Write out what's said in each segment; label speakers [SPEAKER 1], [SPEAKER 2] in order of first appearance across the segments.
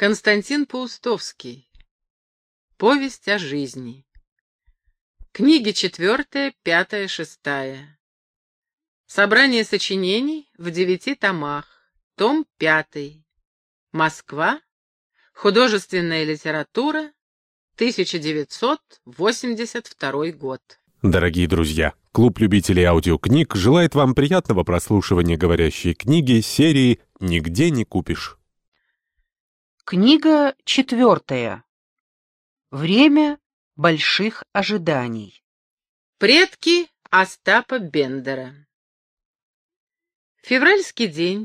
[SPEAKER 1] Константин Паустовский. Повесть о жизни. Книги 4, 5, 6. Собрание сочинений в 9 томах. Том 5. Москва. Художественная литература. 1982 год.
[SPEAKER 2] Дорогие друзья, клуб любителей аудиокниг желает вам приятного прослушивания говорящей книги серии «Нигде не купишь».
[SPEAKER 3] Книга 4. Время больших ожиданий.
[SPEAKER 1] Предки Остапа Бендера. Февральский день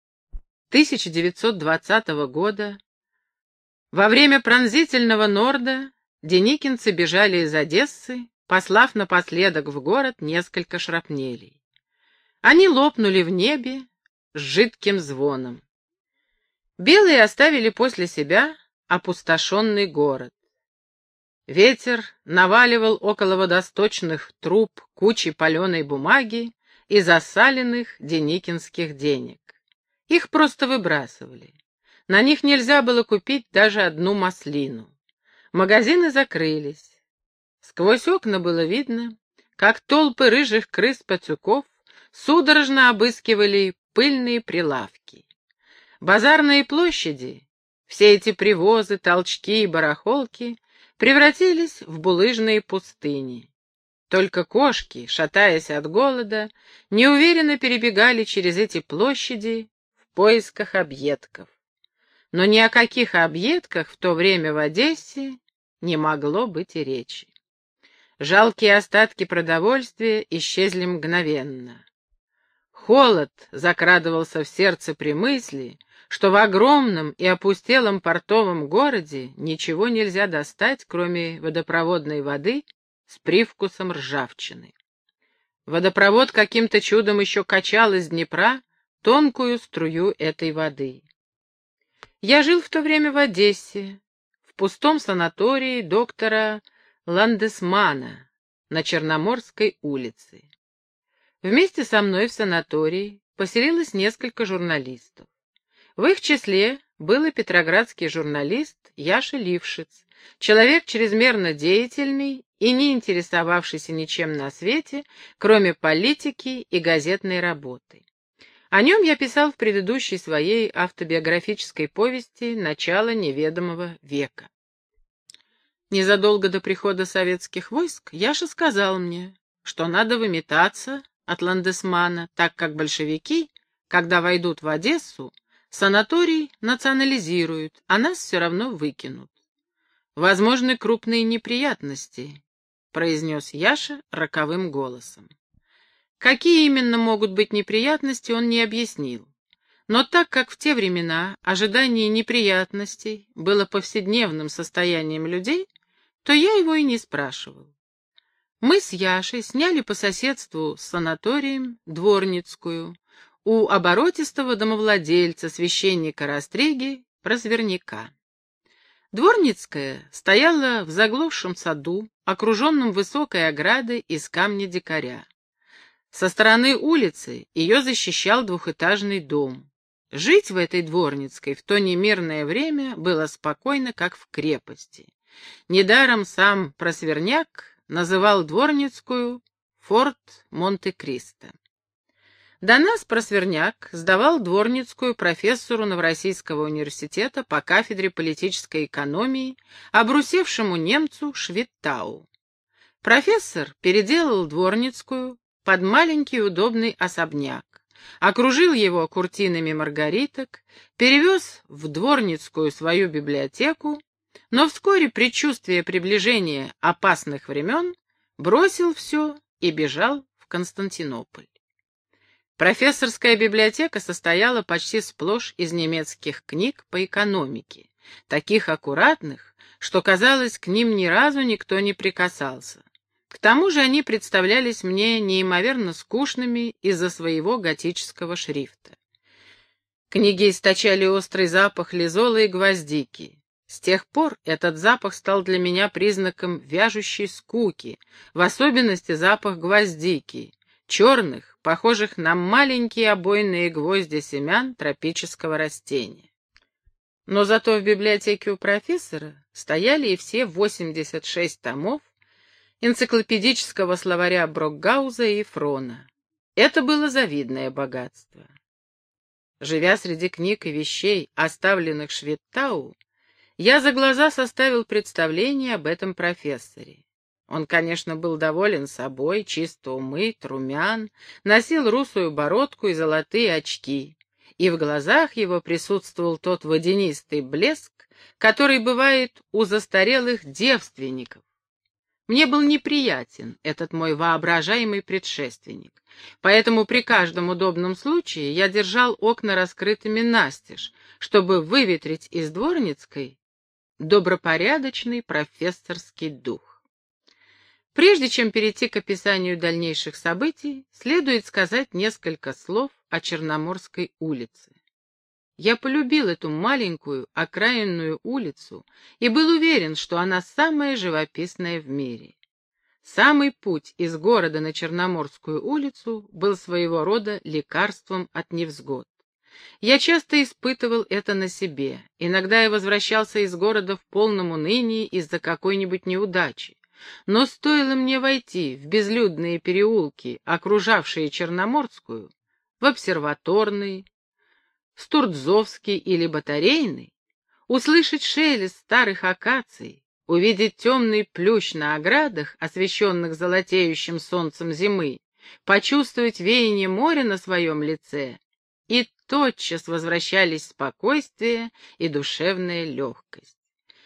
[SPEAKER 1] 1920 года. Во время пронзительного норда деникинцы бежали из Одессы, послав напоследок в город несколько шрапнелей. Они лопнули в небе с жидким звоном. Белые оставили после себя опустошенный город. Ветер наваливал около водосточных труб кучи паленой бумаги и засаленных деникинских денег. Их просто выбрасывали. На них нельзя было купить даже одну маслину. Магазины закрылись. Сквозь окна было видно, как толпы рыжих крыс-пацюков судорожно обыскивали пыльные прилавки. Базарные площади, все эти привозы, толчки и барахолки превратились в булыжные пустыни. Только кошки, шатаясь от голода, неуверенно перебегали через эти площади в поисках объедков. Но ни о каких объедках в то время в Одессе не могло быть и речи. Жалкие остатки продовольствия исчезли мгновенно. Холод закрадывался в сердце при мысли, что в огромном и опустелом портовом городе ничего нельзя достать, кроме водопроводной воды с привкусом ржавчины. Водопровод каким-то чудом еще качал из Днепра тонкую струю этой воды. Я жил в то время в Одессе, в пустом санатории доктора Ландесмана на Черноморской улице. Вместе со мной в санатории поселилось несколько журналистов. В их числе был и петроградский журналист Яша Лившиц, человек чрезмерно деятельный и не интересовавшийся ничем на свете, кроме политики и газетной работы. О нем я писал в предыдущей своей автобиографической повести «Начало неведомого века». Незадолго до прихода советских войск Яша сказал мне, что надо выметаться от Ландесмана, так как большевики, когда войдут в Одессу, санаторий национализируют, а нас все равно выкинут. «Возможны крупные неприятности», — произнес Яша роковым голосом. Какие именно могут быть неприятности, он не объяснил. Но так как в те времена ожидание неприятностей было повседневным состоянием людей, то я его и не спрашивал. Мы с Яшей сняли по соседству с санаторием Дворницкую у оборотистого домовладельца, священника Растриги, Прозверняка. Дворницкая стояла в заглохшем саду, окруженном высокой оградой из камня дикаря. Со стороны улицы ее защищал двухэтажный дом. Жить в этой Дворницкой в то немирное время было спокойно, как в крепости. Недаром сам Прозверняк называл Дворницкую «Форт Монте-Кристо». До нас Прозверняк сдавал Дворницкую профессору Новороссийского университета по кафедре политической экономии, обрусевшему немцу Швиттау. Профессор переделал Дворницкую под маленький удобный особняк, окружил его куртинами маргариток, перевез в Дворницкую свою библиотеку, но вскоре предчувствие приближения опасных времен бросил все и бежал в Константинополь. Профессорская библиотека состояла почти сплошь из немецких книг по экономике, таких аккуратных, что, казалось, к ним ни разу никто не прикасался. К тому же они представлялись мне неимоверно скучными из-за своего готического шрифта. Книги источали острый запах лизола и гвоздики. С тех пор этот запах стал для меня признаком вяжущей скуки, в особенности запах гвоздики, черных, похожих на маленькие обойные гвозди семян тропического растения. Но зато в библиотеке у профессора стояли и все 86 томов энциклопедического словаря Брокгауза и Фрона. Это было завидное богатство. Живя среди книг и вещей, оставленных Швидтау, я за глаза составил представление об этом профессоре. Он, конечно, был доволен собой, чисто умыт, румян, носил русую бородку и золотые очки, и в глазах его присутствовал тот водянистый блеск, который бывает у застарелых девственников. Мне был неприятен этот мой воображаемый предшественник, поэтому при каждом удобном случае я держал окна раскрытыми настежь, чтобы выветрить из Дворницкой добропорядочный профессорский дух. Прежде чем перейти к описанию дальнейших событий, следует сказать несколько слов о Черноморской улице. Я полюбил эту маленькую окраинную улицу и был уверен, что она самая живописная в мире. Самый путь из города на Черноморскую улицу был своего рода лекарством от невзгод. Я часто испытывал это на себе. Иногда я возвращался из города в полном унынии из-за какой-нибудь неудачи. Но стоило мне войти в безлюдные переулки, окружавшие Черноморскую, в Обсерваторный, Стурдзовский или Батарейный, услышать шелест старых акаций, увидеть темный плющ на оградах, освещенных золотеющим солнцем зимы, почувствовать веяние моря на своем лице, и тотчас возвращались спокойствие и душевная легкость.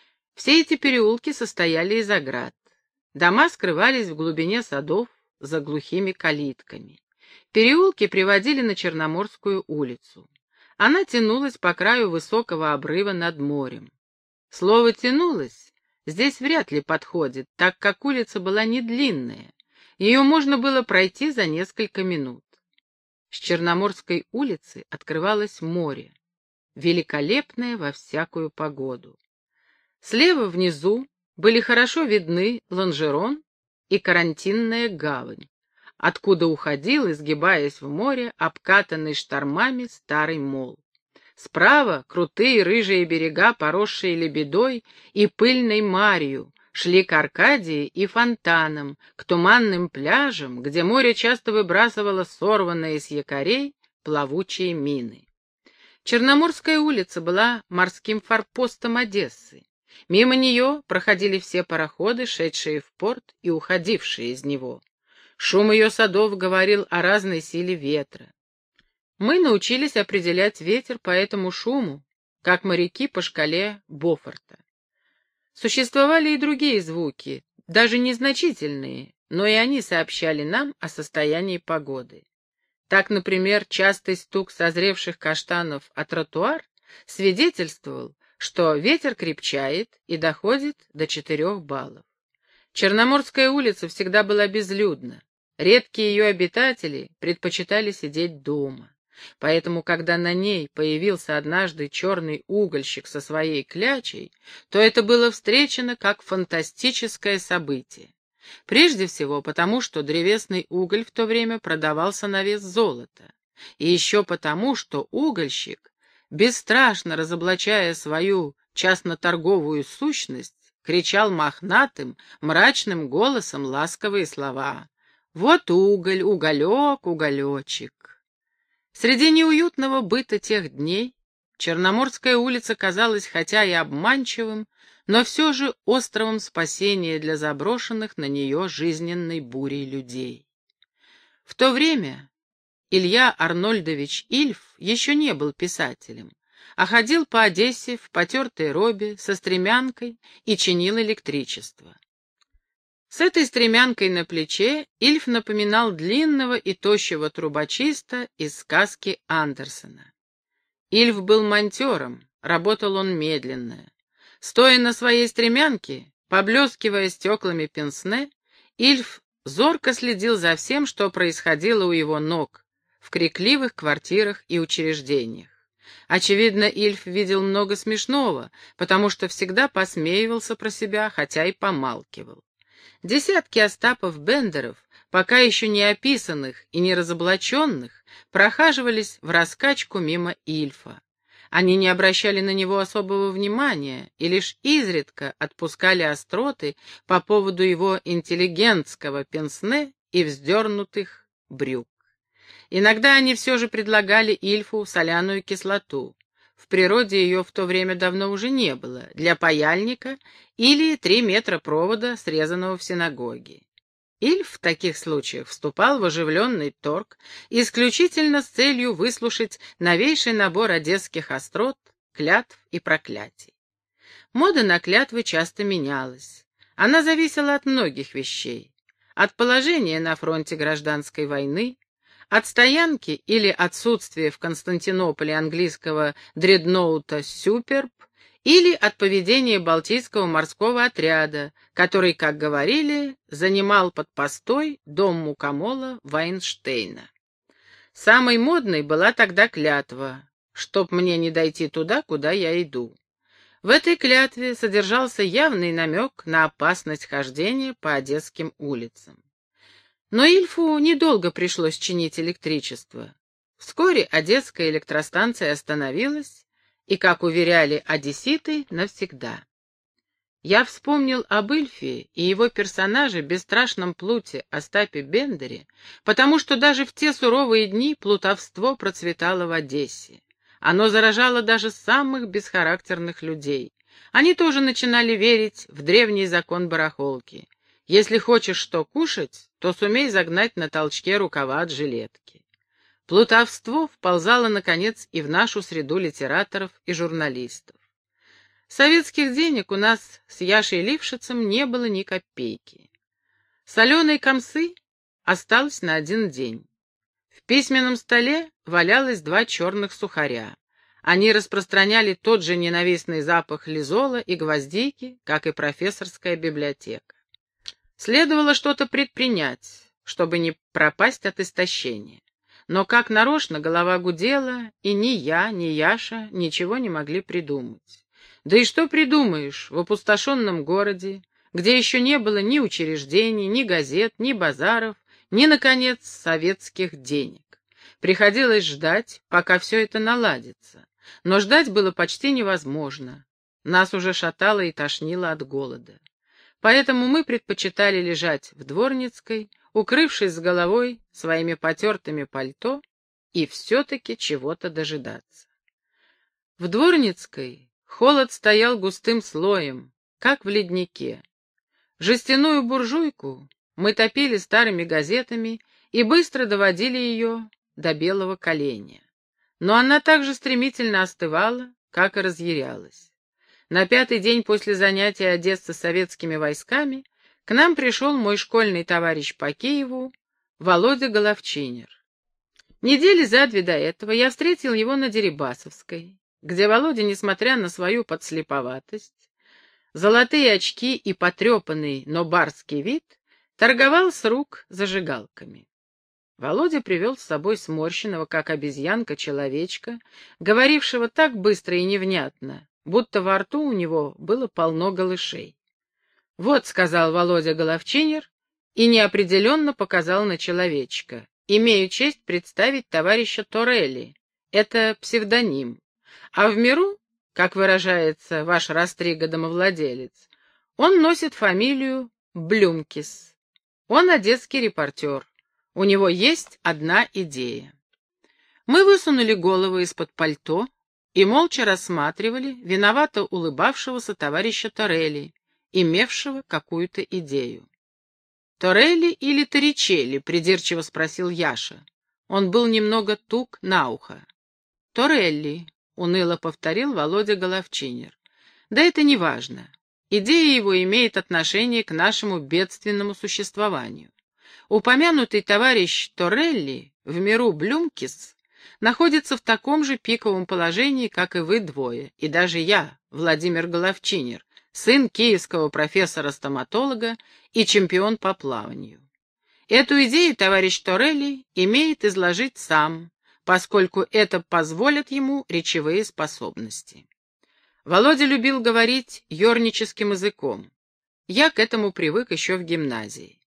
[SPEAKER 1] Все эти переулки состояли из оград. Дома скрывались в глубине садов за глухими калитками. Переулки приводили на Черноморскую улицу. Она тянулась по краю высокого обрыва над морем. Слово «тянулась» здесь вряд ли подходит, так как улица была не длинная. Ее можно было пройти за несколько минут. С Черноморской улицы открывалось море, великолепное во всякую погоду. Слева внизу были хорошо видны Лонжерон и Карантинная гавань, откуда уходил, изгибаясь в море, обкатанный штормами старый мол. Справа крутые рыжие берега, поросшие лебедой и пыльной марью, шли к Аркадии и фонтанам, к туманным пляжам, где море часто выбрасывало сорванные с якорей плавучие мины. Черноморская улица была морским форпостом Одессы. Мимо нее проходили все пароходы, шедшие в порт и уходившие из него. Шум ее садов говорил о разной силе ветра. Мы научились определять ветер по этому шуму, как моряки по шкале Бофорта. Существовали и другие звуки, даже незначительные, но и они сообщали нам о состоянии погоды. Так, например, частый стук созревших каштанов о тротуар свидетельствовал, что ветер крепчает и доходит до 4 баллов. Черноморская улица всегда была безлюдна. Редкие ее обитатели предпочитали сидеть дома. Поэтому, когда на ней появился однажды черный угольщик со своей клячей, то это было встречено как фантастическое событие. Прежде всего потому, что древесный уголь в то время продавался на вес золота. И еще потому, что угольщик, бесстрашно разоблачая свою частно-торговую сущность, кричал мохнатым, мрачным голосом ласковые слова: «Вот уголь, уголек, уголечек». Среди неуютного быта тех дней Черноморская улица казалась хотя и обманчивым, но все же островом спасения для заброшенных на нее жизненной бурей людей. В то время Илья Арнольдович Ильф еще не был писателем, а ходил по Одессе в потертой робе со стремянкой и чинил электричество. С этой стремянкой на плече Ильф напоминал длинного и тощего трубочиста из сказки Андерсена. Ильф был монтером, работал он медленно. Стоя на своей стремянке, поблескивая стеклами пенсне, Ильф зорко следил за всем, что происходило у его ног, в крикливых квартирах и учреждениях. Очевидно, Ильф видел много смешного, потому что всегда посмеивался про себя, хотя и помалкивал. Десятки Остапов Бендеров, пока еще не описанных и не разоблаченных, прохаживались в раскачку мимо Ильфа. Они не обращали на него особого внимания и лишь изредка отпускали остроты по поводу его интеллигентского пенсне и вздернутых брюк. Иногда они все же предлагали Ильфу соляную кислоту. В природе ее в то время давно уже не было, для паяльника или 3 метра провода, срезанного в синагоге. Ильф в таких случаях вступал в оживленный торг исключительно с целью выслушать новейший набор одесских острот, клятв и проклятий. Мода на клятвы часто менялась. Она зависела от многих вещей. От положения на фронте гражданской войны, от стоянки или отсутствия в Константинополе английского дредноута «Сюперб», или от поведения Балтийского морского отряда, который, как говорили, занимал под постой дом мукомола Вайнштейна. Самой модной была тогда клятва «Чтоб мне не дойти туда, куда я иду». В этой клятве содержался явный намек на опасность хождения по одесским улицам. Но Ильфу недолго пришлось чинить электричество. Вскоре одесская электростанция остановилась, и, как уверяли одесситы, навсегда. Я вспомнил об Ильфе и его персонаже, бесстрашном плуте Остапе Бендере, потому что даже в те суровые дни плутовство процветало в Одессе. Оно заражало даже самых бесхарактерных людей. Они тоже начинали верить в древний закон барахолки. Если хочешь что кушать, то сумей загнать на толчке рукава от жилетки. Плутовство вползало, наконец, и в нашу среду литераторов и журналистов. Советских денег у нас с Яшей Лившицем не было ни копейки. Соленой камсы осталось на 1 день. В письменном столе валялось 2 черных сухаря. Они распространяли тот же ненавистный запах лизола и гвоздики, как и профессорская библиотека. Следовало что-то предпринять, чтобы не пропасть от истощения. Но как нарочно голова гудела, и ни я, ни Яша ничего не могли придумать. Да и что придумаешь в опустошенном городе, где еще не было ни учреждений, ни газет, ни базаров, ни, наконец, советских денег. Приходилось ждать, пока все это наладится. Но ждать было почти невозможно. Нас уже шатало и тошнило от голода. Поэтому мы предпочитали лежать в Дворницкой, укрывшись с головой своими потертыми пальто, и все-таки чего-то дожидаться. В Дворницкой холод стоял густым слоем, как в леднике. Жестяную буржуйку мы топили старыми газетами и быстро доводили ее до белого коленя. Но она так же стремительно остывала, как и разъярялась. На 5-й день после занятия Одессы советскими войсками к нам пришел мой школьный товарищ по Киеву, Володя Головчинер. Недели за 2 до этого я встретил его на Дерибасовской, где Володя, несмотря на свою подслеповатость, золотые очки и потрепанный, но барский вид, торговал с рук зажигалками. Володя привел с собой сморщенного, как обезьянка, человечка, говорившего так быстро и невнятно, будто во рту у него было полно голышей. «Вот», — сказал Володя Головчинер и неопределенно показал на человечка. «Имею честь представить товарища Торелли. Это псевдоним. А в миру, как выражается ваш Растрига-домовладелец, он носит фамилию Блюмкис. Он одесский репортер. У него есть одна идея». Мы высунули головы из-под пальто и молча рассматривали виновато улыбавшегося товарища Торелли, имевшего какую-то идею. «Торелли или Торричелли?» — придирчиво спросил Яша. Он был немного тук на ухо. «Торелли», — уныло повторил Володя Головчинер. «Да это не важно. Идея его имеет отношение к нашему бедственному существованию. Упомянутый товарищ Торелли в миру Блюмкис находится в таком же пиковом положении, как и вы двое, и даже я, Владимир Головчинер, сын киевского профессора-стоматолога и чемпион по плаванию. Эту идею товарищ Торелли имеет изложить сам, поскольку это позволит ему речевые способности. Володя любил говорить ёрническим языком. Я к этому привык еще в гимназии.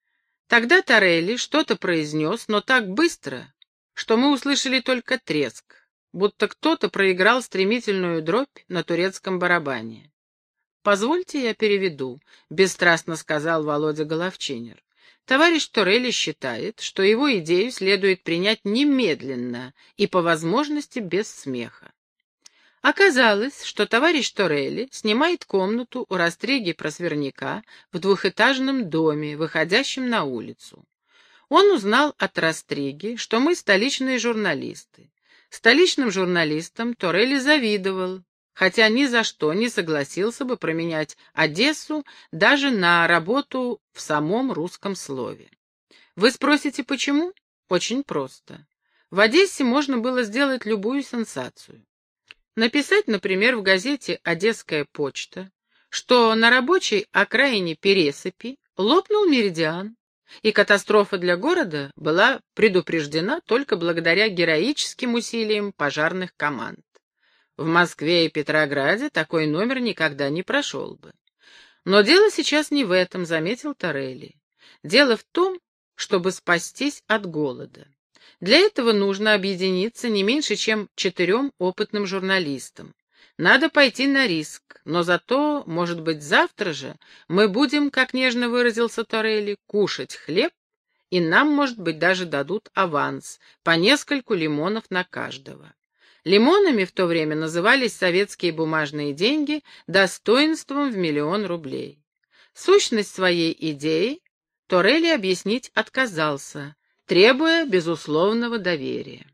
[SPEAKER 1] Тогда Торелли что-то произнес, но так быстро, что мы услышали только треск. будто кто-то проиграл стремительную дробь на турецком барабане. «Позвольте, я переведу», — бесстрастно сказал Володя Головчинер. «Товарищ Торелли считает, что его идею следует принять немедленно и, по возможности, без смеха». Оказалось, что товарищ Торелли снимает комнату у Растриги-Просверняка в двухэтажном доме, выходящем на улицу. Он узнал от Растриги, что мы столичные журналисты. Столичным журналистам Торелли завидовал, хотя ни за что не согласился бы променять Одессу даже на работу в самом русском слове. Вы спросите, почему? Очень просто. В Одессе можно было сделать любую сенсацию. Написать, например, в газете «Одесская почта», что на рабочей окраине Пересыпи лопнул меридиан, и катастрофа для города была предупреждена только благодаря героическим усилиям пожарных команд. В Москве и Петрограде такой номер никогда не прошел бы. Но дело сейчас не в этом, заметил Торелли. Дело в том, чтобы спастись от голода. Для этого нужно объединиться не меньше, чем 4 опытным журналистам. Надо пойти на риск, но зато, может быть, завтра же мы будем, как нежно выразился Торелли, кушать хлеб, и нам, может быть, даже дадут аванс, по нескольку лимонов на каждого. Лимонами в то время назывались советские бумажные деньги достоинством в 1 000 000 рублей. Сущность своей идеи Торелли объяснить отказался, требуя безусловного доверия.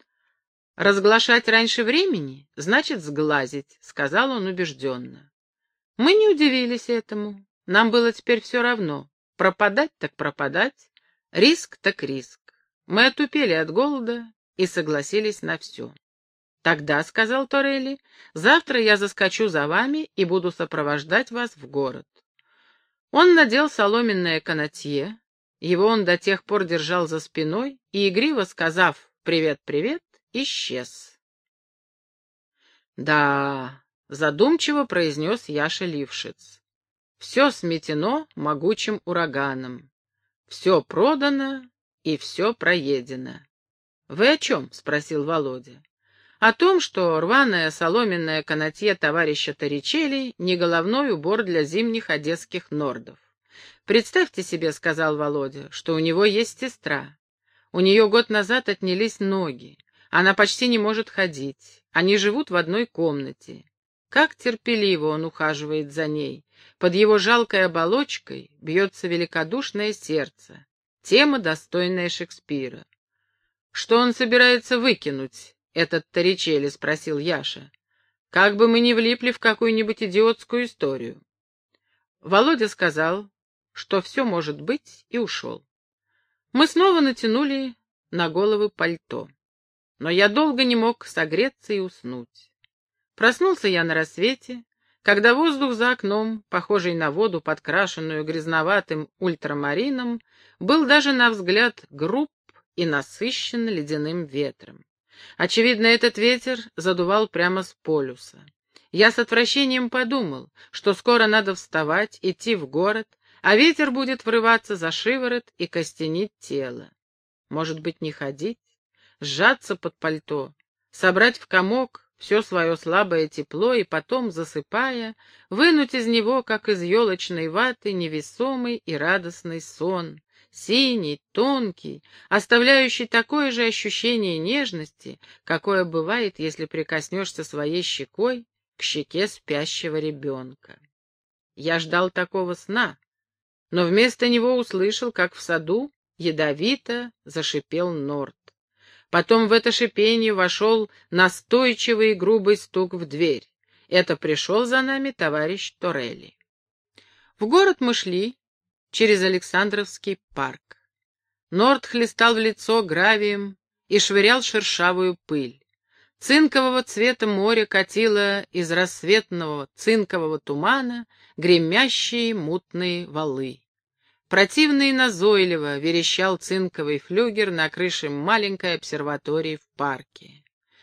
[SPEAKER 1] «Разглашать раньше времени значит сглазить», — сказал он убежденно. Мы не удивились этому. Нам было теперь все равно. Пропадать так пропадать, риск так риск. Мы отупели от голода и согласились на все. «Тогда, — сказал Торелли, — завтра я заскочу за вами и буду сопровождать вас в город». Он надел соломенное канатье, его он до тех пор держал за спиной и, игриво сказав «привет, привет», исчез. «Да», — задумчиво произнес Яша Лившиц, — «все сметено могучим ураганом, все продано и все проедено». «Вы о чем?» — спросил Володя. «О том, что рваное соломенное канатье товарища Торричелли не головной убор для зимних одесских нордов. Представьте себе, — сказал Володя, — что у него есть сестра. У нее год назад отнялись ноги. Она почти не может ходить. Они живут в одной комнате. Как терпеливо он ухаживает за ней. Под его жалкой оболочкой бьется великодушное сердце. Тема, достойная Шекспира. «Что он собирается выкинуть, этот Торричелли?» — спросил Яша. «Как бы мы ни влипли в какую-нибудь идиотскую историю». Володя сказал, что все может быть, и ушел. Мы снова натянули на головы пальто. Но я долго не мог согреться и уснуть. Проснулся я на рассвете, когда воздух за окном, похожий на воду, подкрашенную грязноватым ультрамарином, был даже на взгляд груб и насыщен ледяным ветром. Очевидно, этот ветер задувал прямо с полюса. Я с отвращением подумал, что скоро надо вставать, идти в город, а ветер будет врываться за шиворот и костенить тело. Может быть, не ходить? Сжаться под пальто, собрать в комок все свое слабое тепло и потом, засыпая, вынуть из него, как из елочной ваты, невесомый и радостный сон, синий, тонкий, оставляющий такое же ощущение нежности, какое бывает, если прикоснешься своей щекой к щеке спящего ребенка. Я ждал такого сна, но вместо него услышал, как в саду ядовито зашипел норд. Потом в это шипение вошел настойчивый и грубый стук в дверь. Это пришел за нами товарищ Торелли. В город мы шли через Александровский парк. Норд хлестал в лицо гравием и швырял шершавую пыль. Цинкового цвета море катило из рассветного цинкового тумана гремящие мутные валы. Противно и назойливо верещал цинковый флюгер на крыше маленькой обсерватории в парке.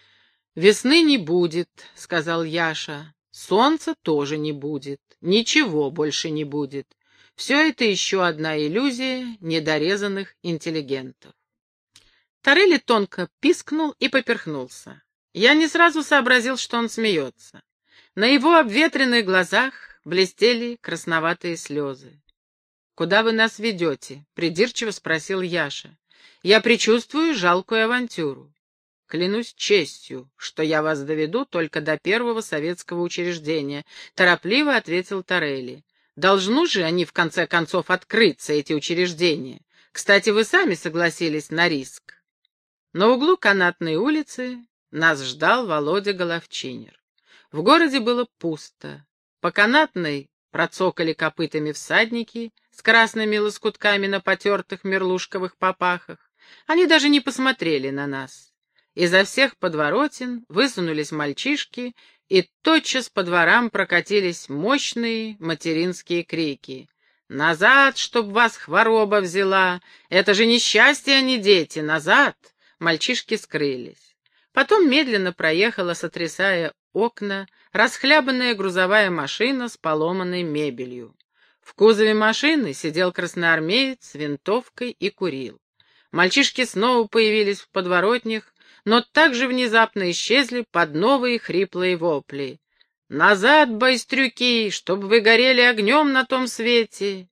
[SPEAKER 1] «Весны не будет», — сказал Яша, — «солнца тоже не будет, ничего больше не будет. Все это еще одна иллюзия недорезанных интеллигентов». Торелли тонко пискнул и поперхнулся. Я не сразу сообразил, что он смеется. На его обветренных глазах блестели красноватые слезы. «Куда вы нас ведете?» — придирчиво спросил Яша. «Я предчувствую жалкую авантюру». «Клянусь честью, что я вас доведу только до первого советского учреждения», — торопливо ответил Торелли. «Должны же они, в конце концов, открыться, эти учреждения. Кстати, вы сами согласились на риск». На углу Канатной улицы нас ждал Володя Головчинер. В городе было пусто. По Канатной процокали копытами всадники с красными лоскутками на потертых мерлушковых попахах. Они даже не посмотрели на нас. Изо всех подворотен высунулись мальчишки, и тотчас по дворам прокатились мощные материнские крики. «Назад, чтоб вас хвороба взяла! Это же несчастье, а не дети! Назад!» Мальчишки скрылись. Потом медленно проехала, сотрясая окна, расхлябанная грузовая машина с поломанной мебелью. В кузове машины сидел красноармеец с винтовкой и курил. Мальчишки снова появились в подворотнях, но так же внезапно исчезли под новые хриплые вопли. «Назад, байстрюки, чтоб вы горели огнем на том свете!»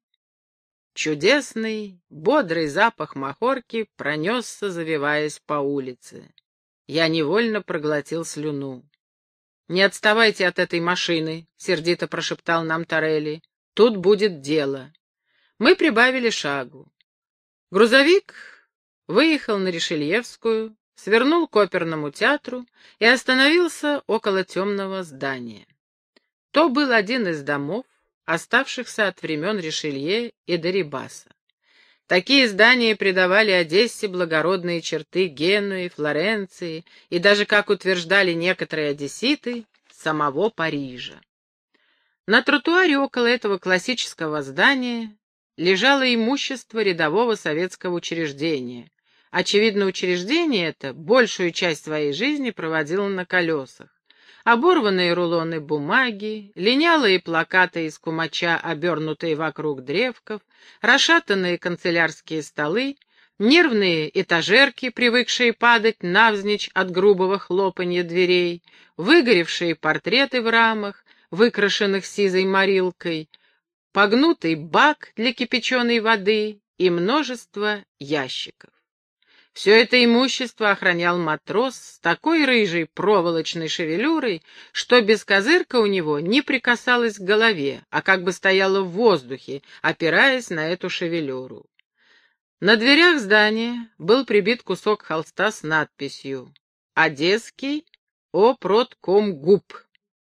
[SPEAKER 1] Чудесный, бодрый запах махорки пронесся, завиваясь по улице. Я невольно проглотил слюну. «Не отставайте от этой машины», — сердито прошептал нам Торелли. «Тут будет дело». Мы прибавили шагу. Грузовик выехал на Ришельевскую, свернул к оперному театру и остановился около темного здания. То был один из домов, оставшихся от времен Ришелье и Дерибаса. Такие здания придавали Одессе благородные черты Генуи, Флоренции и даже, как утверждали некоторые одесситы, самого Парижа. На тротуаре около этого классического здания лежало имущество рядового советского учреждения. Очевидно, учреждение это большую часть своей жизни проводило на колесах. Оборванные рулоны бумаги, линялые плакаты из кумача, обернутые вокруг древков, расшатанные канцелярские столы, нервные этажерки, привыкшие падать навзничь от грубого хлопанья дверей, выгоревшие портреты в рамах, выкрашенных сизой морилкой, погнутый бак для кипяченой воды и множество ящиков. Все это имущество охранял матрос с такой рыжей проволочной шевелюрой, что бескозырка у него не прикасалась к голове, а как бы стояла в воздухе, опираясь на эту шевелюру. На дверях здания был прибит кусок холста с надписью «Одесский Опродкомгуб».